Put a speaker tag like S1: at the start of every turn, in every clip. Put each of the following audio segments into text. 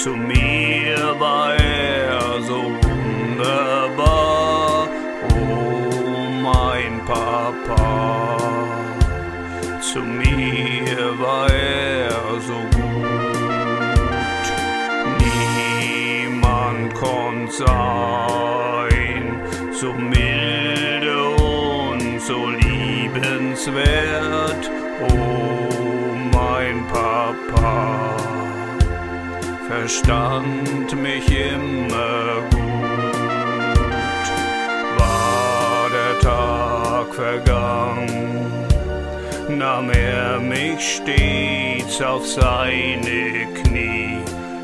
S1: Zu mir war er so wunderbar, oh mein Papa. Zu mir war er so gut, niemand konnte sein, so milde und so liebenswert, oh mein Papa. Verstand mich immer gut, war der Tag vergangen, nahm er mich stets auf seine Knie,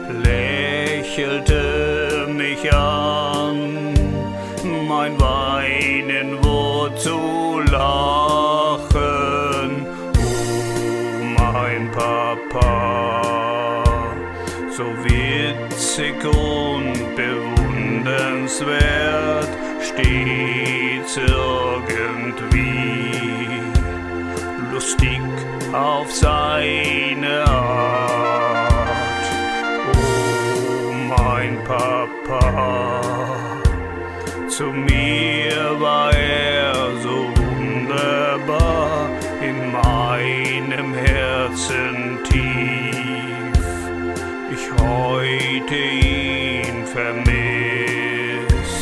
S1: lächelte mich an, mein Weinen wurde zu lachen, oh mein Papa. So witzig und bewundernswert, stets irgendwie lustig auf seine Art. Oh mein Papa, zu mir war er so wunderbar, in meinem Herzen tief. Ich heute ihn vermiss.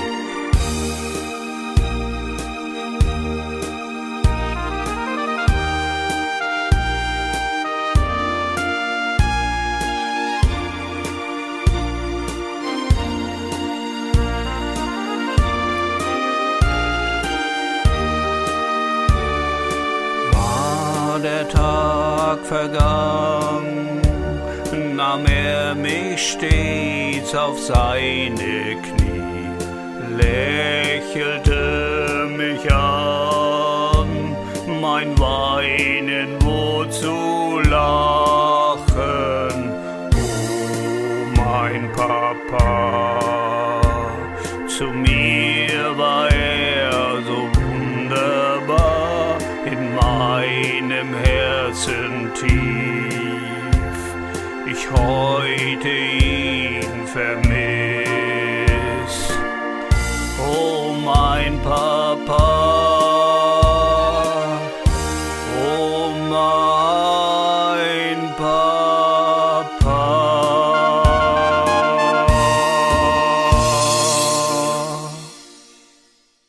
S1: War der Tag vergangen, nahm er mich stets auf seine Knie, lächelte mich an, mein Weinen wurde zu lachen, oh mein Papa. Zu mir war er so wunderbar, in meinem Herzen tief. Ich heute ihn vermisse.